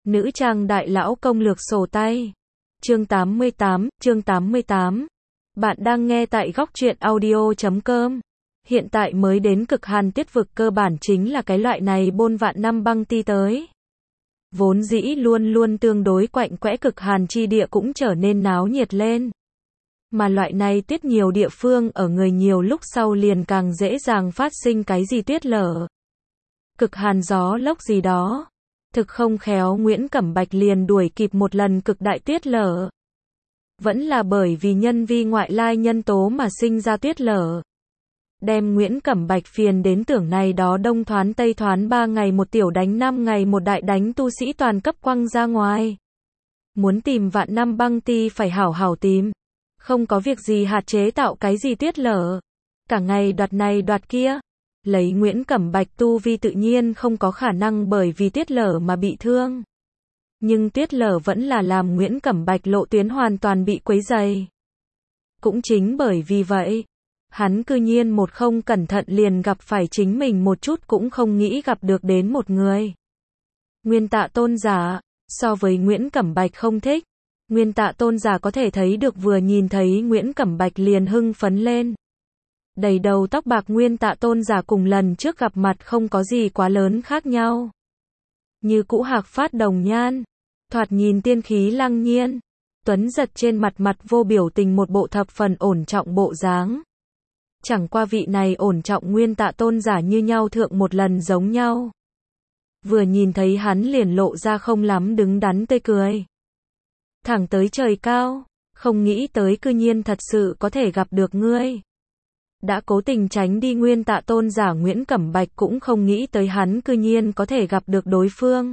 Nữ trang đại lão công lược sổ tay. Chương 88. Bạn đang nghe tại góc truyện audio.com. Hiện tại mới đến cực hàn tuyết vực cơ bản chính là cái loại này bôn vạn năm băng ti tới. Vốn dĩ luôn luôn tương đối quạnh quẽ cực hàn chi địa cũng trở nên náo nhiệt lên. Mà loại này tuyết nhiều địa phương ở người nhiều lúc sau liền càng dễ dàng phát sinh cái gì tuyết lở. Cực hàn gió lốc gì đó. Thực không khéo Nguyễn Cẩm Bạch liền đuổi kịp một lần cực đại tuyết lở. Vẫn là bởi vì nhân vi ngoại lai nhân tố mà sinh ra tuyết lở. Đem Nguyễn Cẩm Bạch phiền đến tưởng này đó đông thoán tây thoán 3 ngày một tiểu đánh 5 ngày một đại đánh tu sĩ toàn cấp quăng ra ngoài. Muốn tìm vạn năm băng ti phải hảo hảo tìm. Không có việc gì hạt chế tạo cái gì tuyết lở. Cả ngày đoạt này đoạt kia. Lấy Nguyễn Cẩm Bạch tu vi tự nhiên không có khả năng bởi vì tuyết lở mà bị thương. Nhưng tuyết lở vẫn là làm Nguyễn Cẩm Bạch lộ tuyến hoàn toàn bị quấy dày. Cũng chính bởi vì vậy, hắn cư nhiên một không cẩn thận liền gặp phải chính mình một chút cũng không nghĩ gặp được đến một người. Nguyên Tạ Tôn giả, so với Nguyễn Cẩm Bạch không thích, Nguyên Tạ Tôn giả có thể thấy được vừa nhìn thấy Nguyễn Cẩm Bạch liền hưng phấn lên. Đầy đầu tóc bạc Nguyên Tạ Tôn giả cùng lần trước gặp mặt không có gì quá lớn khác nhau. Như cũ hạc phát đồng nhan, thoạt nhìn tiên khí lăng nhiên, tuấn giật trên mặt vô biểu tình một bộ thập phần ổn trọng bộ dáng. Chẳng qua vị này ổn trọng Nguyên Tạ Tôn giả như nhau thượng một lần giống nhau. Vừa nhìn thấy hắn liền lộ ra không lắm đứng đắn tươi cười. Thẳng tới trời cao, không nghĩ tới cư nhiên thật sự có thể gặp được ngươi. Đã cố tình tránh đi Nguyên Tạ Tôn giả Nguyễn Cẩm Bạch cũng không nghĩ tới hắn cư nhiên có thể gặp được đối phương.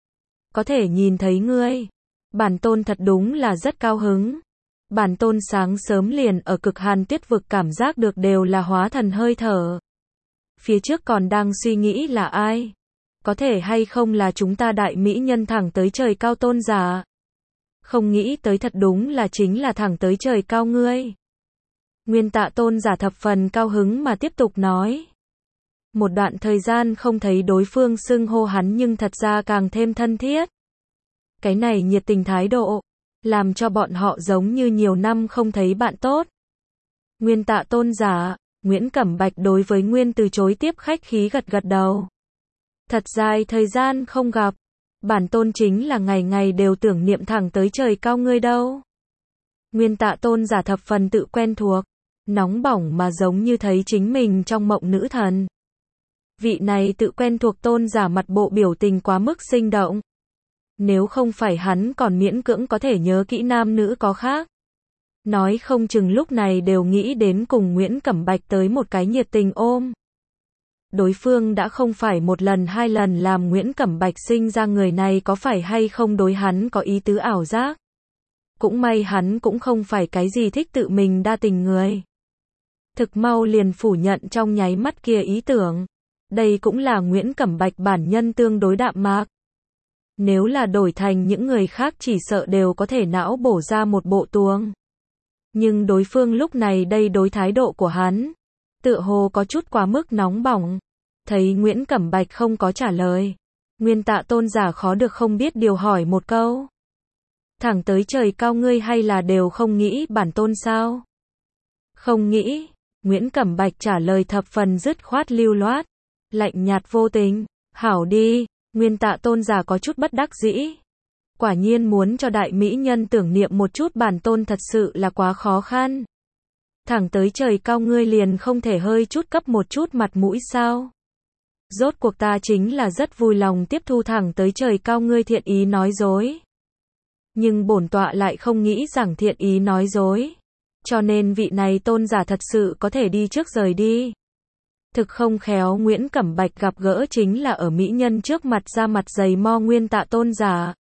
Có thể nhìn thấy ngươi. Bản tôn thật đúng là rất cao hứng. Bản tôn sáng sớm liền ở cực hàn tuyết vực cảm giác được đều là hóa thần hơi thở. Phía trước còn đang suy nghĩ là ai? Có thể hay không là chúng ta đại mỹ nhân thẳng tới trời cao tôn giả? Không nghĩ tới thật đúng là chính là thẳng tới trời cao ngươi. Nguyên Tạ Tôn giả thập phần cao hứng mà tiếp tục nói. Một đoạn thời gian không thấy đối phương xưng hô hắn nhưng thật ra càng thêm thân thiết. Cái này nhiệt tình thái độ, làm cho bọn họ giống như nhiều năm không thấy bạn tốt. Nguyên Tạ Tôn giả, Nguyễn Cẩm Bạch đối với Nguyên từ chối tiếp khách khí gật gật đầu. Thật dài thời gian không gặp, bản tôn chính là ngày ngày đều tưởng niệm thẳng tới trời cao ngươi đâu. Nguyên Tạ Tôn giả thập phần tự quen thuộc, nóng bỏng mà giống như thấy chính mình trong mộng nữ thần. Vị này tự quen thuộc tôn giả mặt bộ biểu tình quá mức sinh động. Nếu không phải hắn còn miễn cưỡng có thể nhớ kỹ nam nữ có khác. Nói không chừng lúc này đều nghĩ đến cùng Nguyễn Cẩm Bạch tới một cái nhiệt tình ôm. Đối phương đã không phải một lần hai lần làm Nguyễn Cẩm Bạch sinh ra người này có phải hay không đối hắn có ý tứ ảo giác. Cũng may hắn cũng không phải cái gì thích tự mình đa tình người. Thực mau liền phủ nhận trong nháy mắt kia ý tưởng. Đây cũng là Nguyễn Cẩm Bạch bản nhân tương đối đạm mạc. Nếu là đổi thành những người khác chỉ sợ đều có thể não bổ ra một bộ tuồng. Nhưng đối phương lúc này đây đối thái độ của hắn, tựa hồ có chút quá mức nóng bỏng. Thấy Nguyễn Cẩm Bạch không có trả lời, Nguyên Tạ Tôn giả khó được không biết điều hỏi một câu. Thẳng tới trời cao ngươi hay là đều không nghĩ bản tôn sao? Không nghĩ, Nguyễn Cẩm Bạch trả lời thập phần dứt khoát lưu loát, lạnh nhạt vô tình. Hảo đi, Nguyên Tạ Tôn giả có chút bất đắc dĩ. Quả nhiên muốn cho đại mỹ nhân tưởng niệm một chút bản tôn thật sự là quá khó khăn. Thẳng tới trời cao ngươi liền không thể hơi chút cấp một chút mặt mũi sao? Rốt cuộc ta chính là rất vui lòng tiếp thu thẳng tới trời cao ngươi thiện ý nói dối. Nhưng bổn tọa lại không nghĩ rằng thiện ý nói dối. Cho nên vị này tôn giả thật sự có thể đi trước rời đi. Thực không khéo Nguyễn Cẩm Bạch gặp gỡ chính là ở mỹ nhân trước mặt ra mặt dày mo Nguyên Tạ Tôn giả.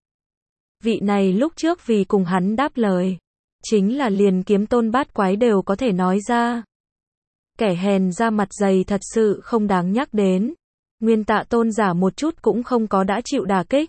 Vị này lúc trước vì cùng hắn đáp lời, chính là liền kiếm tôn bát quái đều có thể nói ra. Kẻ hèn ra mặt dày thật sự không đáng nhắc đến. Nguyên Tạ Tôn giả một chút cũng không có đã chịu đả kích.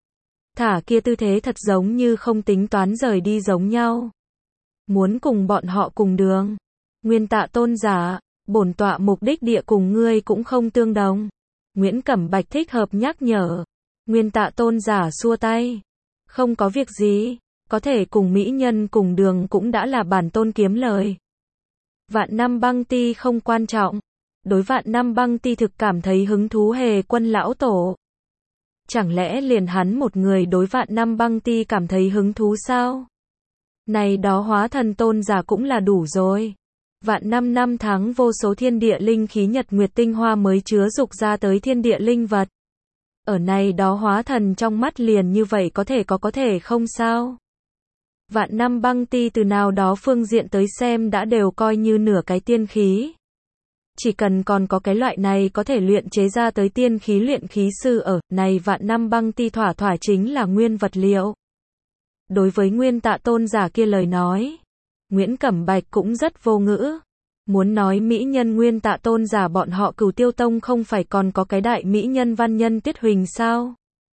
Thả kia tư thế thật giống như không tính toán rời đi giống nhau. Muốn cùng bọn họ cùng đường. Nguyên Tạ Tôn giả, bổn tọa mục đích địa cùng ngươi cũng không tương đồng. Nguyễn Cẩm Bạch thích hợp nhắc nhở. Nguyên Tạ Tôn giả xua tay. Không có việc gì, có thể cùng mỹ nhân cùng đường cũng đã là bản tôn kiếm lời. Vạn Năm Băng Ti không quan trọng. Đối Vạn Năm Băng Ti thực cảm thấy hứng thú Hề Quân lão tổ. Chẳng lẽ liền hắn một người đối Vạn Năm Băng Ti cảm thấy hứng thú sao? Này đó hóa thần tôn giả cũng là đủ rồi. Vạn năm tháng vô số thiên địa linh khí nhật nguyệt tinh hoa mới chứa dục ra tới thiên địa linh vật. Ở này đó hóa thần trong mắt liền như vậy có thể không sao? Vạn Năm Băng Ti từ nào đó phương diện tới xem đã đều coi như nửa cái tiên khí. Chỉ cần còn có cái loại này có thể luyện chế ra tới tiên khí luyện khí sư ở, này Vạn Năm Băng Ti thỏa chính là nguyên vật liệu. Đối với Nguyên Tạ Tôn giả kia lời nói, Nguyễn Cẩm Bạch cũng rất vô ngữ. Muốn nói mỹ nhân Nguyên Tạ Tôn giả bọn họ Cửu Tiêu Tông không phải còn có cái đại mỹ nhân Văn Nhân Tuyết Huỳnh sao?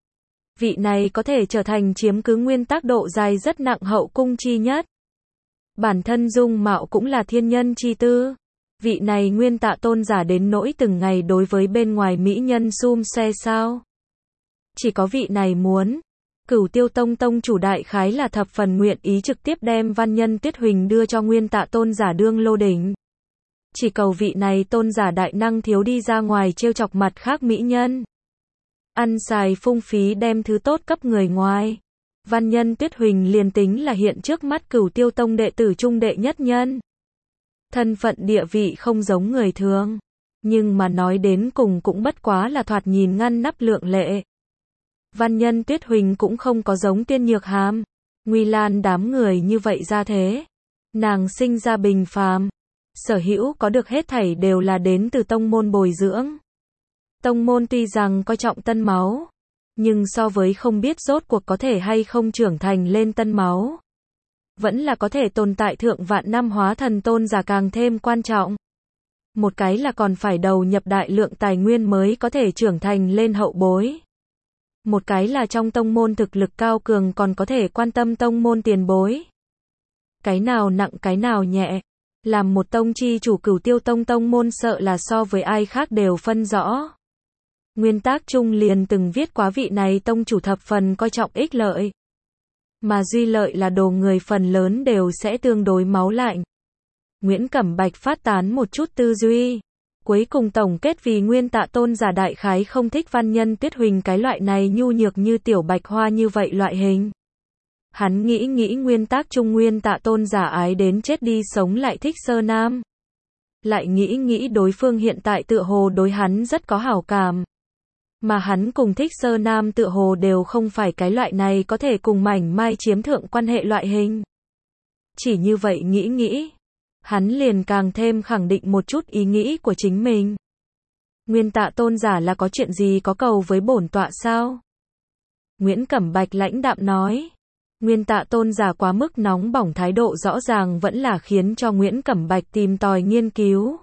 Vị này có thể trở thành chiếm cứ nguyên tắc độ dài rất nặng hậu cung chi nhất. Bản thân dung mạo cũng là thiên nhân chi tư. Vị này Nguyên Tạ Tôn giả đến nỗi từng ngày đối với bên ngoài mỹ nhân xum xe sao? Chỉ có vị này muốn. Cửu Tiêu Tông tông chủ đại khái là thập phần nguyện ý trực tiếp đem Văn Nhân Tuyết Huỳnh đưa cho Nguyên Tạ Tôn giả đương lô đỉnh. Chỉ cầu vị này tôn giả đại năng thiếu đi ra ngoài trêu chọc mặt khác mỹ nhân. Ăn xài phung phí đem thứ tốt cấp người ngoài. Văn Nhân Tuyết Huỳnh liền tính là hiện trước mắt Cửu Tiêu Tông đệ tử trung đệ nhất nhân. Thân phận địa vị không giống người thường. Nhưng mà nói đến cùng cũng bất quá là thoạt nhìn ngăn nắp lượng lệ. Văn Nhân Tuyết Huỳnh cũng không có giống Tiên Nhược Hàm, Nguy Lan đám người như vậy ra thế. Nàng sinh ra bình phàm. Sở hữu có được hết thảy đều là đến từ tông môn bồi dưỡng. Tông môn tuy rằng coi trọng tân máu, nhưng so với không biết rốt cuộc có thể hay không trưởng thành lên tân máu, vẫn là có thể tồn tại thượng vạn năm hóa thần tôn giả càng thêm quan trọng. Một cái là còn phải đầu nhập đại lượng tài nguyên mới có thể trưởng thành lên hậu bối. Một cái là trong tông môn thực lực cao cường còn có thể quan tâm tông môn tiền bối. Cái nào nặng cái nào nhẹ. Làm một tông chi chủ Cửu Tiêu Tông tông môn sợ là so với ai khác đều phân rõ. Nguyên tác trung liền từng viết quá vị này tông chủ thập phần coi trọng ích lợi. Mà duy lợi là đồ người phần lớn đều sẽ tương đối máu lạnh. Nguyễn Cẩm Bạch phát tán một chút tư duy. Cuối cùng tổng kết vì Nguyên Tạ Tôn giả đại khái không thích Văn Nhân Tuyết Huỳnh cái loại này nhu nhược như tiểu bạch hoa như vậy loại hình. Hắn nghĩ nguyên tác trung Nguyên Tạ Tôn giả ái đến chết đi sống lại thích Sơ Nam. Lại nghĩ đối phương hiện tại tựa hồ đối hắn rất có hảo cảm. Mà hắn cùng thích Sơ Nam tựa hồ đều không phải cái loại này có thể cùng mảnh mai chiếm thượng quan hệ loại hình. Chỉ như vậy nghĩ. Hắn liền càng thêm khẳng định một chút ý nghĩ của chính mình. Nguyên Tạ Tôn giả là có chuyện gì có cầu với bổn tọa sao? Nguyễn Cẩm Bạch lãnh đạm nói. Nguyên Tạ Tôn giả quá mức nóng bỏng thái độ rõ ràng vẫn là khiến cho Nguyễn Cẩm Bạch tìm tòi nghiên cứu.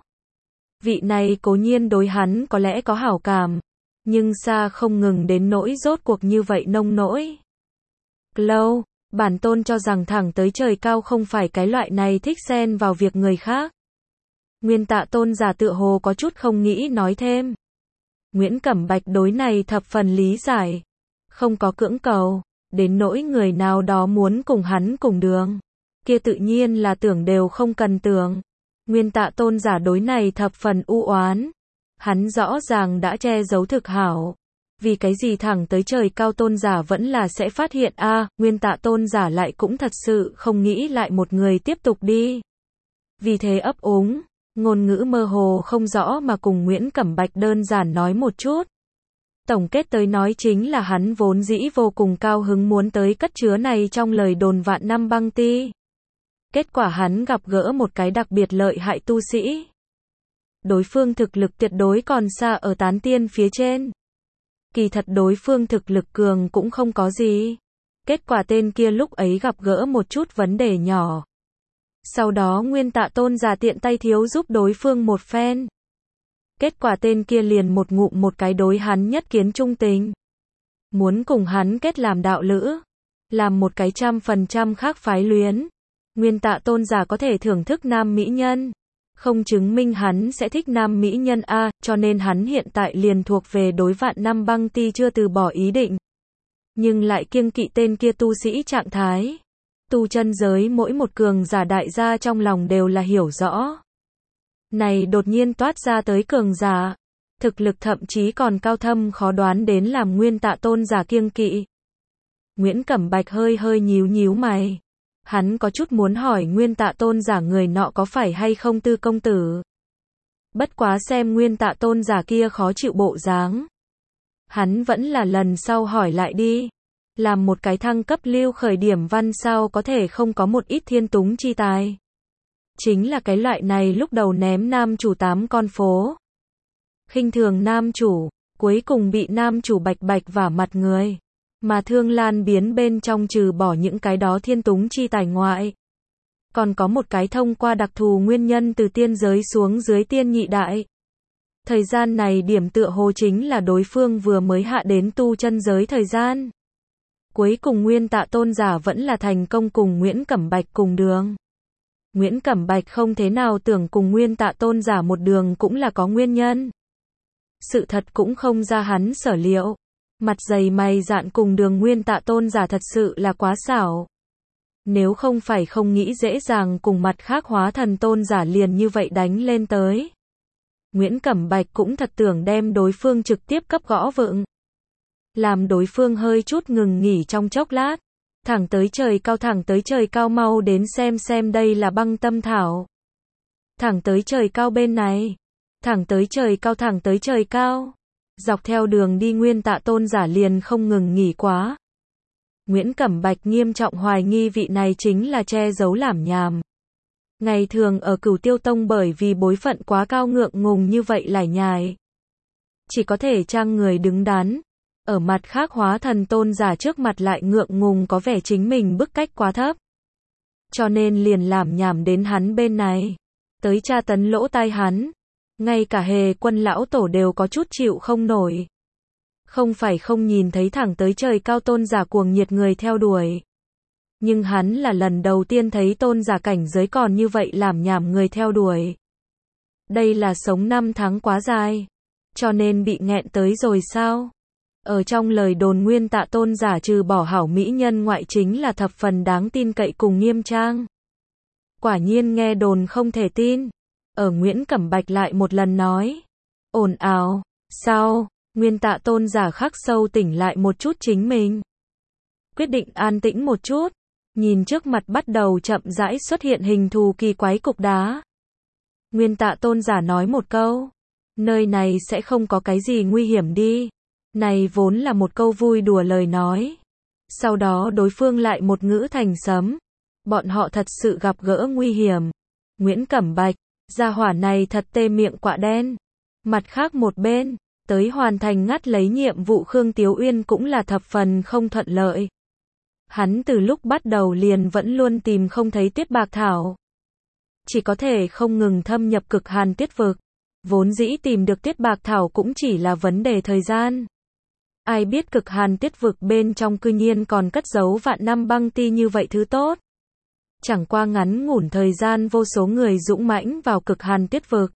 Vị này cố nhiên đối hắn có lẽ có hảo cảm, nhưng xa không ngừng đến nỗi rốt cuộc như vậy nông nỗi. Lâu, bản tôn cho rằng thẳng tới trời cao không phải cái loại này thích xen vào việc người khác. Nguyên Tạ Tôn giả tựa hồ có chút không nghĩ nói thêm. Nguyễn Cẩm Bạch đối này thập phần lý giải. Không có cưỡng cầu. Đến nỗi người nào đó muốn cùng hắn cùng đường. Kia tự nhiên là tưởng đều không cần tưởng. Nguyên Tạ Tôn giả đối này thập phần u oán. Hắn rõ ràng đã che giấu thực hảo. Vì cái gì thẳng tới trời cao tôn giả vẫn là sẽ phát hiện Nguyên Tạ Tôn giả lại cũng thật sự không nghĩ lại một người tiếp tục đi. Vì thế ấp úng, ngôn ngữ mơ hồ không rõ mà cùng Nguyễn Cẩm Bạch đơn giản nói một chút. Tổng kết tới nói chính là hắn vốn dĩ vô cùng cao hứng muốn tới cất chứa này trong lời đồn Vạn Năm Băng Ti. Kết quả hắn gặp gỡ một cái đặc biệt lợi hại tu sĩ. Đối phương thực lực tuyệt đối còn xa ở tán tiên phía trên. Kỳ thật đối phương thực lực cường cũng không có gì. Kết quả tên kia lúc ấy gặp gỡ một chút vấn đề nhỏ. Sau đó Nguyên Tạ Tôn giả tiện tay thiếu giúp đối phương một phen. Kết quả tên kia liền một ngụm một cái đối hắn nhất kiến trung tình. Muốn cùng hắn kết làm đạo lữ. Làm một cái 100% khác phái luyến. Nguyên Tạ Tôn giả có thể thưởng thức nam mỹ nhân. Không chứng minh hắn sẽ thích nam mỹ nhân cho nên hắn hiện tại liền thuộc về đối Vạn Năm Băng Ti chưa từ bỏ ý định. nhưng lại kiêng kỵ tên kia tu sĩ trạng thái. Tu chân giới mỗi một cường giả đại gia trong lòng đều là hiểu rõ. Này đột nhiên toát ra tới cường giả, thực lực thậm chí còn cao thâm khó đoán đến làm Nguyên Tạ tôn giả kiêng kỵ. Nguyễn Cẩm Bạch hơi hơi nhíu nhíu mày. Hắn có chút muốn hỏi Nguyên Tạ tôn giả người nọ có phải hay không Tư công tử. Bất quá xem Nguyên Tạ tôn giả kia khó chịu bộ dáng. Hắn vẫn là lần sau hỏi lại đi. Làm một cái thăng cấp lưu khởi điểm văn sao có thể không có một ít thiên túng chi tài. Chính là cái loại này lúc đầu ném nam chủ 8 con phố. Khinh thường nam chủ, cuối cùng bị nam chủ bạch bạch vả mặt người. Mà Thương Lan biến bên trong trừ bỏ những cái đó thiên túng chi tài ngoại. Còn có một cái thông qua đặc thù nguyên nhân từ tiên giới xuống dưới tiên nhị đại. Thời gian này điểm tựa hồ chính là đối phương vừa mới hạ đến tu chân giới thời gian. Cuối cùng Nguyên Tạ tôn giả vẫn là thành công cùng Nguyễn Cẩm Bạch cùng đường. Nguyễn Cẩm Bạch không thế nào tưởng cùng Nguyên Tạ tôn giả một đường cũng là có nguyên nhân. Sự thật cũng không ra hắn sở liệu. Mặt dày mày dạn cùng đường Nguyên Tạ tôn giả thật sự là quá xảo. Nếu không phải không nghĩ dễ dàng cùng mặt khác hóa thần tôn giả liền như vậy đánh lên tới. Nguyễn Cẩm Bạch cũng thật tưởng đem đối phương trực tiếp cấp gõ vựng. Làm đối phương hơi chút ngừng nghỉ trong chốc lát. Thẳng tới trời cao mau đến xem đây là băng tâm thảo. Thẳng tới trời cao bên này. Thẳng tới trời cao. Dọc theo đường đi Nguyên Tạ tôn giả liền không ngừng nghỉ quá. Nguyễn Cẩm Bạch nghiêm trọng hoài nghi vị này chính là che giấu làm nhảm. Ngày thường ở Cửu Tiêu Tông bởi vì bối phận quá cao ngượng ngùng như vậy lải nhải. Chỉ có thể trang người đứng đắn. Ở mặt khác hóa thần tôn giả trước mặt lại ngượng ngùng có vẻ chính mình bức cách quá thấp. Cho nên liền làm nhảm đến hắn bên này. Tới tra tấn lỗ tai hắn. Ngay cả Hề Quân lão tổ đều có chút chịu không nổi. Không phải không nhìn thấy thẳng tới trời cao tôn giả cuồng nhiệt người theo đuổi. Nhưng hắn là lần đầu tiên thấy tôn giả cảnh giới còn như vậy làm nhảm người theo đuổi. Đây là sống 5 tháng quá dài. Cho nên bị nghẹn tới rồi sao? Ở trong lời đồn Nguyên Tạ tôn giả trừ bỏ hảo mỹ nhân ngoại chính là thập phần đáng tin cậy cùng nghiêm trang. Quả nhiên nghe đồn không thể tin. Ở Nguyễn Cẩm Bạch lại một lần nói. Ồn ào, sao? Nguyên Tạ tôn giả khắc sâu tỉnh lại một chút chính mình. Quyết định an tĩnh một chút. Nhìn trước mặt bắt đầu chậm rãi xuất hiện hình thù kỳ quái cục đá. Nguyên Tạ tôn giả nói một câu. Nơi này sẽ không có cái gì nguy hiểm đi. Này vốn là một câu vui đùa lời nói. Sau đó đối phương lại một ngữ thành sấm. Bọn họ thật sự gặp gỡ nguy hiểm. Nguyễn Cẩm Bạch, gia hỏa này thật tê miệng quạ đen. Mặt khác một bên, tới hoàn thành ngắt lấy nhiệm vụ Khương Tiếu Uyên cũng là thập phần không thuận lợi. Hắn từ lúc bắt đầu liền vẫn luôn tìm không thấy Tiết Bạc Thảo. Chỉ có thể không ngừng thâm nhập cực hàn tiết vực. Vốn dĩ tìm được Tiết Bạc Thảo cũng chỉ là vấn đề thời gian. Ai biết cực hàn tiết vực bên trong cư nhiên còn cất giấu vạn năm băng ti như vậy thứ tốt. Chẳng qua ngắn ngủn thời gian vô số người dũng mãnh vào cực hàn tiết vực.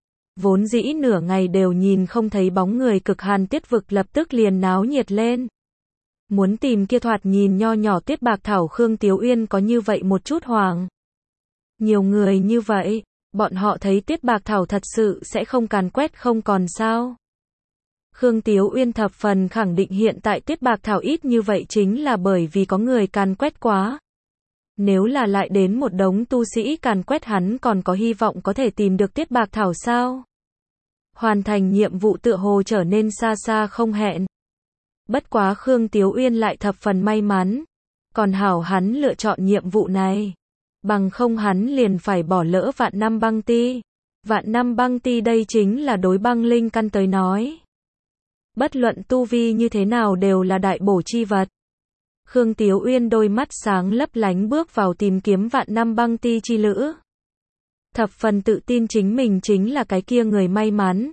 Vốn dĩ nửa ngày đều nhìn không thấy bóng người cực hàn tiết vực lập tức liền náo nhiệt lên. Muốn tìm kia thoạt nhìn nho nhỏ Tiết Bạc Thảo Khương Tiếu Uyên có như vậy một chút hoảng. Nhiều người như vậy, bọn họ thấy Tiết Bạc Thảo thật sự sẽ không càn quét không còn sao. Khương Tiếu Uyên thập phần khẳng định hiện tại Tiết Bạc Thảo ít như vậy chính là bởi vì có người càn quét quá. Nếu là lại đến một đống tu sĩ càn quét hắn còn có hy vọng có thể tìm được Tiết Bạc Thảo sao? Hoàn thành nhiệm vụ tựa hồ trở nên xa xa không hẹn. Bất quá Khương Tiếu Uyên lại thập phần may mắn. Còn hảo hắn lựa chọn nhiệm vụ này. Bằng không hắn liền phải bỏ lỡ vạn năm băng ti. Vạn năm băng ti đây chính là đối băng linh căn tới nói. Bất luận tu vi như thế nào đều là đại bổ chi vật. Khương Tiếu Uyên đôi mắt sáng lấp lánh bước vào tìm kiếm vạn năm băng ti chi lữ. Thập phần tự tin chính mình chính là cái kia người may mắn.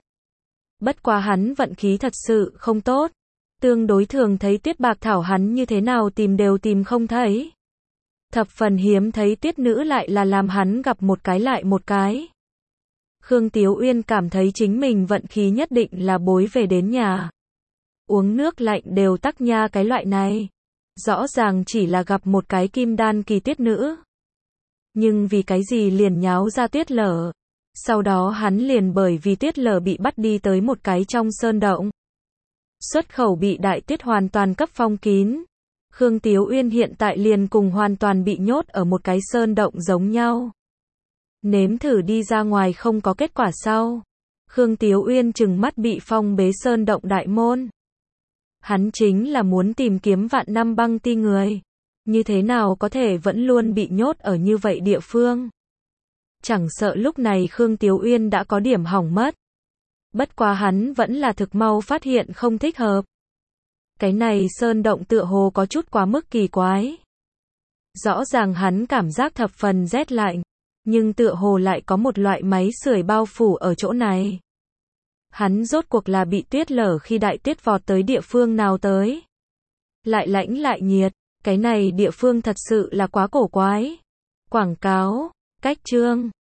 Bất quá hắn vận khí thật sự không tốt. Tương đối thường thấy Tiết Bạc Thảo hắn như thế nào tìm đều tìm không thấy. Thập phần hiếm thấy Tiết nữ lại là làm hắn gặp một cái lại một cái. Khương Tiếu Uyên cảm thấy chính mình vận khí nhất định là bối về đến nhà. Uống nước lạnh đều tắc nha cái loại này. Rõ ràng chỉ là gặp một cái kim đan kỳ tuyết nữ. Nhưng vì cái gì liền nháo ra tuyết lở. Sau đó hắn liền bởi vì tuyết lở bị bắt đi tới một cái trong sơn động. Xuất khẩu bị đại tuyết hoàn toàn cấp phong kín. Khương Tiếu Uyên hiện tại liền cùng hoàn toàn bị nhốt ở một cái sơn động giống nhau. Nếm thử đi ra ngoài không có kết quả sau. Khương Tiếu Uyên trừng mắt bị phong bế sơn động đại môn. Hắn chính là muốn tìm kiếm vạn năm băng ti người. Như thế nào có thể vẫn luôn bị nhốt ở như vậy địa phương. Chẳng sợ lúc này Khương Tiếu Uyên đã có điểm hỏng mất. Bất quá hắn vẫn là thực mau phát hiện không thích hợp. Cái này sơn động tựa hồ có chút quá mức kỳ quái. Rõ ràng hắn cảm giác thập phần rét lạnh, nhưng tựa hồ lại có một loại máy sưởi bao phủ ở chỗ này. Hắn rốt cuộc là bị tuyết lở khi đại tuyết vọt tới địa phương nào tới. Lại lạnh lại nhiệt, cái này địa phương thật sự là quá cổ quái. Quảng cáo, cách chương